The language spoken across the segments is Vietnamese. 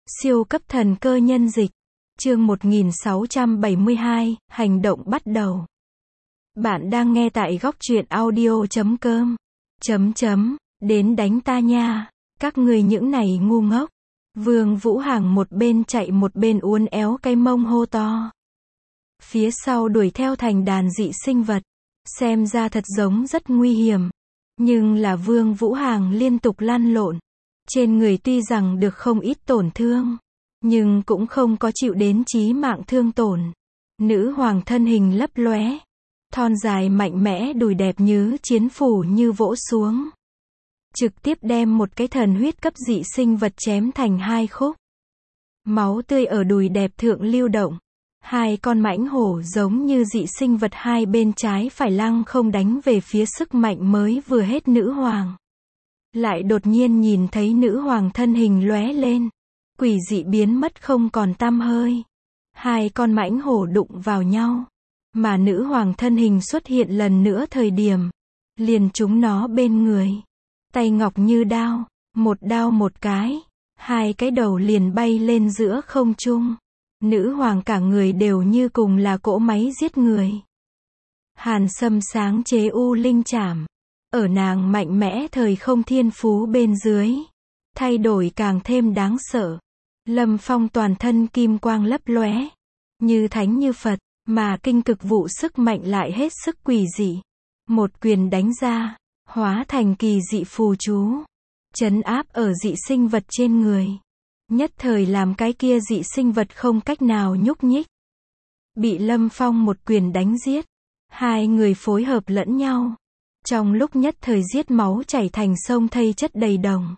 Siêu cấp thần cơ nhân dịch. Chương 1672, hành động bắt đầu. Bạn đang nghe tại góc truyện audio.com. Đến đánh ta nha, các người những này ngu ngốc. Vương Vũ Hằng một bên chạy một bên uốn éo cái mông hô to. Phía sau đuổi theo thành đàn dị sinh vật. Xem ra thật giống rất nguy hiểm. Nhưng là Vương Vũ Hằng liên tục lăn lộn. Trên người tuy rằng được không ít tổn thương, nhưng cũng không có chịu đến chí mạng thương tổn. Nữ hoàng thân hình lấp lóe, thon dài mạnh mẽ đùi đẹp như chiến phủ như vỗ xuống. Trực tiếp đem một cái thần huyết cấp dị sinh vật chém thành hai khúc. Máu tươi ở đùi đẹp thượng lưu động. Hai con mãnh hổ giống như dị sinh vật hai bên trái phải lăng không đánh về phía sức mạnh mới vừa hết nữ hoàng. Lại đột nhiên nhìn thấy nữ hoàng thân hình lóe lên. Quỷ dị biến mất không còn tăm hơi. Hai con mãnh hổ đụng vào nhau. Mà nữ hoàng thân hình xuất hiện lần nữa thời điểm. Liền chúng nó bên người. Tay ngọc như đao một cái. Hai cái đầu liền bay lên giữa không trung. Nữ hoàng cả người đều như cùng là cỗ máy giết người. Hàn Sâm sáng chế U Linh Chảm. Ở nàng mạnh mẽ thời không thiên phú bên dưới. Thay đổi càng thêm đáng sợ. Lâm Phong toàn thân kim quang lấp lóe. Như thánh như Phật, mà kinh cực vụ sức mạnh lại hết sức quỷ dị. Một quyền đánh ra, hóa thành kỳ dị phù chú. Trấn áp ở dị sinh vật trên người. Nhất thời làm cái kia dị sinh vật không cách nào nhúc nhích. Bị Lâm Phong một quyền đánh giết. Hai người phối hợp lẫn nhau. Trong lúc nhất thời giết máu chảy thành sông thây chất đầy đồng.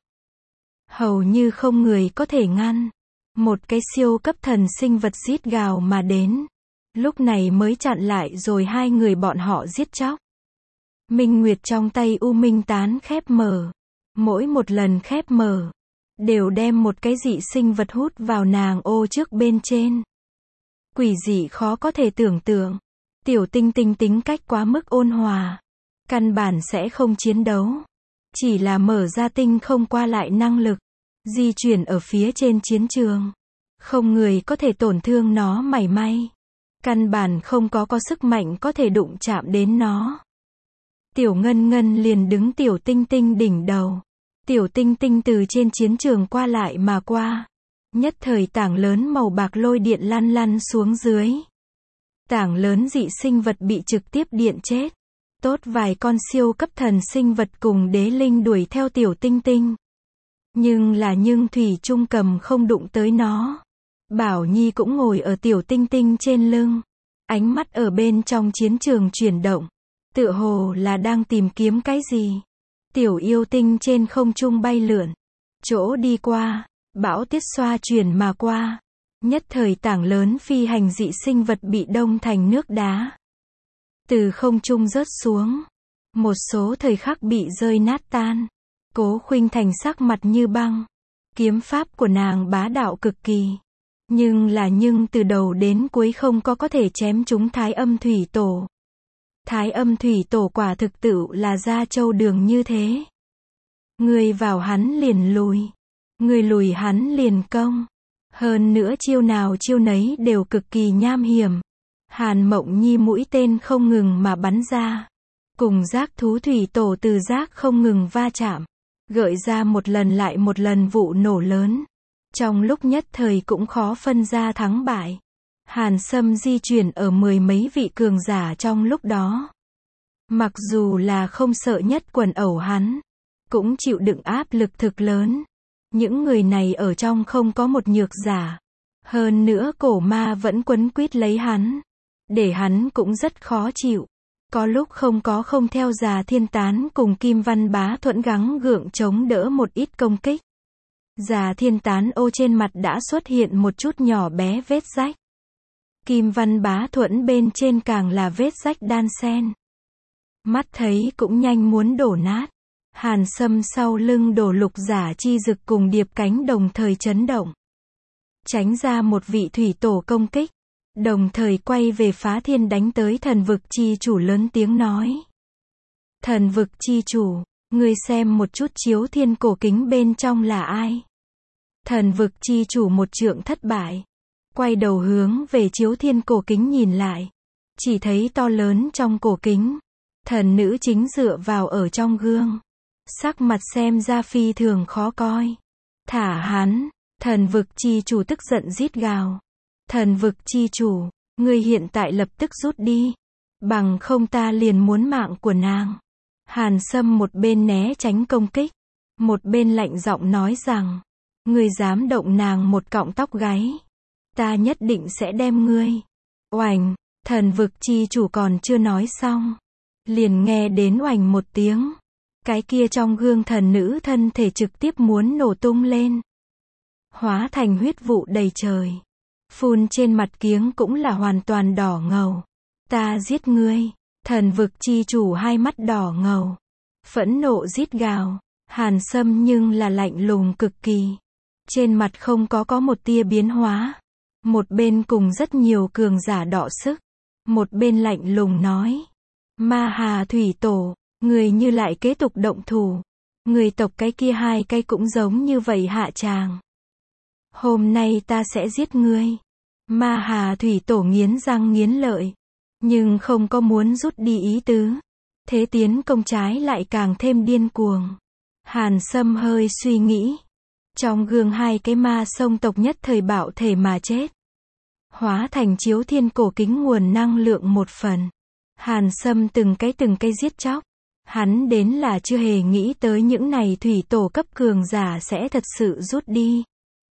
Hầu như không người có thể ngăn. Một cái siêu cấp thần sinh vật giết gào mà đến. Lúc này mới chặn lại rồi hai người bọn họ giết chóc. Minh Nguyệt trong tay U Minh Tán khép mở. Mỗi một lần khép mở, đều đem một cái dị sinh vật hút vào nàng ô trước bên trên. Quỷ dị khó có thể tưởng tượng. Tiểu Tinh Tinh tính cách quá mức ôn hòa. Căn bản sẽ không chiến đấu. Chỉ là mở ra tinh không qua lại năng lực. Di chuyển ở phía trên chiến trường. Không người có thể tổn thương nó mảy may. Căn bản không có sức mạnh có thể đụng chạm đến nó. Tiểu Ngân Ngân liền đứng Tiểu Tinh Tinh đỉnh đầu. Tiểu Tinh Tinh từ trên chiến trường qua lại mà qua. Nhất thời tảng lớn màu bạc lôi điện lăn xuống dưới. Tảng lớn dị sinh vật bị trực tiếp điện chết. Tốt vài con siêu cấp thần sinh vật cùng đế linh đuổi theo Tiểu Tinh Tinh. Nhưng thủy chung cầm không đụng tới nó. Bảo Nhi cũng ngồi ở Tiểu Tinh Tinh trên lưng. Ánh mắt ở bên trong chiến trường chuyển động. Tựa hồ là đang tìm kiếm cái gì. Tiểu yêu tinh trên không trung bay lượn. Chỗ đi qua, bão tiết xoa chuyển mà qua. Nhất thời tảng lớn phi hành dị sinh vật bị đông thành nước đá. Từ không trung rớt xuống. Một số thời khắc bị rơi nát tan. Cố Khuynh Thành sắc mặt như băng. Kiếm pháp của nàng bá đạo cực kỳ. Nhưng từ đầu đến cuối không có thể chém trúng Thái Âm Thủy Tổ. Thái Âm Thủy Tổ quả thực tự là ra châu đường như thế. Người vào hắn liền lùi. Người lùi hắn liền công. Hơn nữa chiêu nào chiêu nấy đều cực kỳ nham hiểm. Hàn Mộng Nhi mũi tên không ngừng mà bắn ra. Cùng giác thú thủy tổ từ giác không ngừng va chạm. Gợi ra một lần lại một lần vụ nổ lớn. Trong lúc nhất thời cũng khó phân ra thắng bại. Hàn Sâm di chuyển ở mười mấy vị cường giả trong lúc đó. Mặc dù là không sợ nhất quần ẩu hắn, cũng chịu đựng áp lực thực lớn. Những người này ở trong không có một nhược giả. Hơn nữa cổ ma vẫn quấn quýt lấy hắn. Để hắn cũng rất khó chịu. Có lúc không theo Già Thiên Tán cùng Kim Văn Bá Thuẫn gắng gượng chống đỡ một ít công kích. Già Thiên Tán ô trên mặt đã xuất hiện một chút nhỏ bé vết rách. Kim Văn Bá Thuẫn bên trên càng là vết rách đan xen. Mắt thấy cũng nhanh muốn đổ nát. Hàn Sâm sau lưng đổ Lục Giả Chi Dực cùng Điệp Cánh đồng thời chấn động. Tránh ra một vị thủy tổ công kích. Đồng thời quay về Phá Thiên đánh tới Thần Vực Chi Chủ lớn tiếng nói. Thần Vực Chi Chủ, ngươi xem một chút chiếu thiên cổ kính bên trong là ai? Thần vực chi chủ một trượng thất bại. Quay đầu hướng về Chiếu Thiên cổ kính nhìn lại. Chỉ thấy to lớn trong cổ kính. Thần nữ chính dựa vào ở trong gương. Sắc mặt xem ra phi thường khó coi. Thả hắn, thần vực chi chủ tức giận rít gào. Thần vực chi chủ, ngươi hiện tại lập tức rút đi. Bằng không ta liền muốn mạng của nàng. Hàn Sâm một bên né tránh công kích. Một bên lạnh giọng nói rằng. Ngươi dám động nàng một cọng tóc gáy. Ta nhất định sẽ đem ngươi. Oành, thần vực chi chủ còn chưa nói xong. Liền nghe đến oành một tiếng. Cái kia trong gương thần nữ thân thể trực tiếp muốn nổ tung lên. Hóa thành huyết vụ đầy trời. Phun trên mặt kiếng cũng là hoàn toàn đỏ ngầu. Ta giết ngươi. Thần vực chi chủ hai mắt đỏ ngầu. Phẫn nộ rít gào. Hàn Sâm nhưng là lạnh lùng cực kỳ. Trên mặt không có một tia biến hóa. Một bên cùng rất nhiều cường giả đọ sức. Một bên lạnh lùng nói. Ma Hà Thủy Tổ, người như lại kế tục động thủ. Người tộc cái kia hai cái cũng giống như vậy hạ tràng. Hôm nay ta sẽ giết ngươi. Ma Hà Thủy Tổ nghiến răng nghiến lợi. Nhưng không có muốn rút đi ý tứ. Thế tiến công trái lại càng thêm điên cuồng. Hàn Sâm hơi suy nghĩ. Trong gương hai cái ma sông tộc nhất thời bạo thể mà chết. Hóa thành Chiếu Thiên cổ kính nguồn năng lượng một phần. Hàn Sâm từng cái giết chóc. Hắn đến là chưa hề nghĩ tới những này thủy tổ cấp cường giả sẽ thật sự rút đi.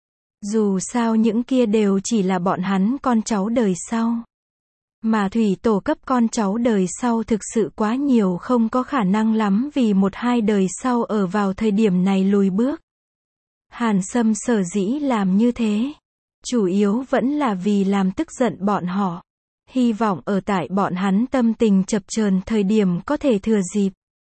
Dù sao những kia đều chỉ là bọn hắn con cháu đời sau. Mà thủy tổ cấp con cháu đời sau thực sự quá nhiều, không có khả năng lắm vì một hai đời sau ở vào thời điểm này lùi bước. Hàn Sâm sở dĩ làm như thế. Chủ yếu vẫn là vì làm tức giận bọn họ. Hy vọng ở tại bọn hắn tâm tình chập chờn thời điểm có thể thừa dịp.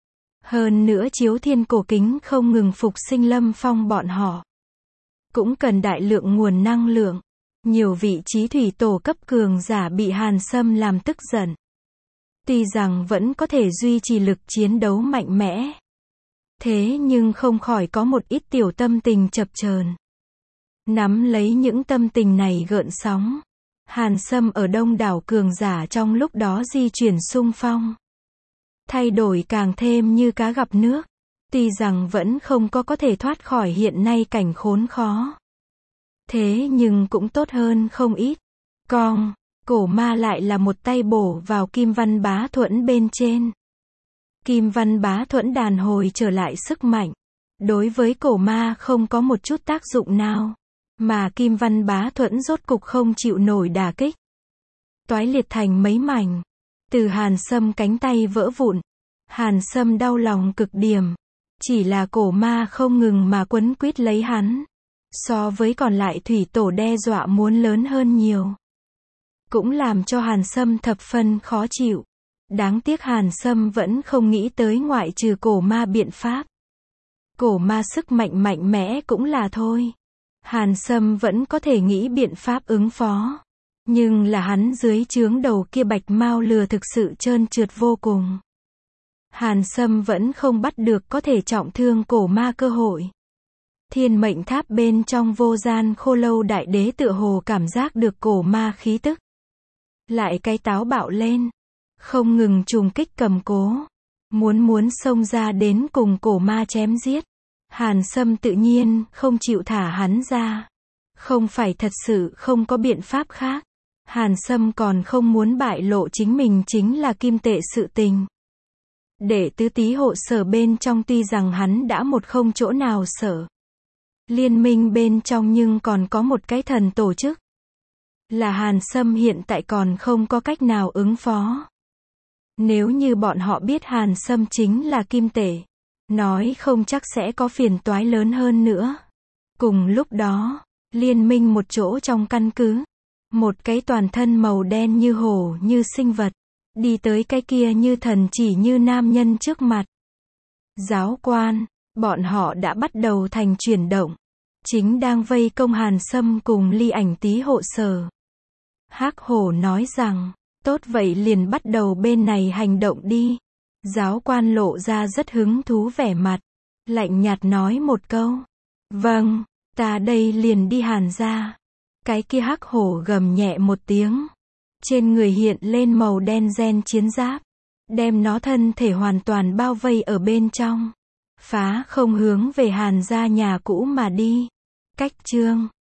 Hơn nữa Chiếu Thiên cổ kính không ngừng phục sinh Lâm Phong bọn họ. Cũng cần đại lượng nguồn năng lượng. Nhiều vị trí thủy tổ cấp cường giả bị Hàn Sâm làm tức giận. Tuy rằng vẫn có thể duy trì lực chiến đấu mạnh mẽ. Thế nhưng không khỏi có một ít tiểu tâm tình chập chờn. Nắm lấy những tâm tình này gợn sóng. Hàn Sâm ở đông đảo cường giả trong lúc đó di chuyển xung phong. Thay đổi càng thêm như cá gặp nước. Tuy rằng vẫn không có thể thoát khỏi hiện nay cảnh khốn khó. Thế nhưng cũng tốt hơn không ít. Cổ ma lại là một tay bổ vào Kim Văn Bá Thuẫn bên trên. Kim Văn Bá Thuẫn đàn hồi trở lại sức mạnh. Đối với cổ ma không có một chút tác dụng nào. Mà Kim Văn Bá Thuẫn rốt cục không chịu nổi đả kích. Toái liệt thành mấy mảnh. Từ Hàn Sâm cánh tay vỡ vụn. Hàn Sâm đau lòng cực điểm. Chỉ là cổ ma không ngừng mà quấn quýt lấy hắn. So với còn lại thủy tổ đe dọa muốn lớn hơn nhiều. Cũng làm cho Hàn Sâm thập phân khó chịu. Đáng tiếc Hàn Sâm vẫn không nghĩ tới ngoại trừ cổ ma biện pháp. Cổ ma sức mạnh mạnh mẽ cũng là thôi. Hàn Sâm vẫn có thể nghĩ biện pháp ứng phó. Nhưng là hắn dưới trướng đầu kia bạch mao lừa thực sự trơn trượt vô cùng. Hàn Sâm vẫn không bắt được có thể trọng thương cổ ma cơ hội. Thiên mệnh tháp bên trong Vô Gian Khô Lâu đại đế tựa hồ cảm giác được cổ ma khí tức. Lại cái táo bạo lên. Không ngừng trùng kích cầm cố. Muốn xông ra đến cùng cổ ma chém giết. Hàn Sâm tự nhiên không chịu thả hắn ra. Không phải thật sự không có biện pháp khác. Hàn Sâm còn không muốn bại lộ chính mình chính là kim tệ sự tình. Đệ tứ tý hộ sở bên trong tuy rằng hắn đã một không chỗ nào sở. Liên minh bên trong nhưng còn có một cái thần tổ chức. Là Hàn Sâm hiện tại còn không có cách nào ứng phó. Nếu như bọn họ biết Hàn Sâm chính là kim tệ. Nói không chắc sẽ có phiền toái lớn hơn nữa. Cùng lúc đó, liên minh một chỗ trong căn cứ. Một cái toàn thân màu đen như hổ như sinh vật. Đi tới cái kia như thần chỉ như nam nhân trước mặt. Giáo quan, bọn họ đã bắt đầu thành chuyển động. Chính đang vây công Hàn Sâm cùng Ly Ảnh Tý hộ sở. Hắc hổ nói rằng, tốt vậy liền bắt đầu bên này hành động đi. Giáo quan lộ ra rất hứng thú vẻ mặt. Lạnh nhạt nói một câu. Vâng, Ta đây liền đi Hàn gia. Cái kia hắc hổ gầm nhẹ một tiếng. Trên người hiện lên màu đen ren chiến giáp. Đem nó thân thể hoàn toàn bao vây ở bên trong. Phá không hướng về Hàn gia nhà cũ mà đi. Cách chương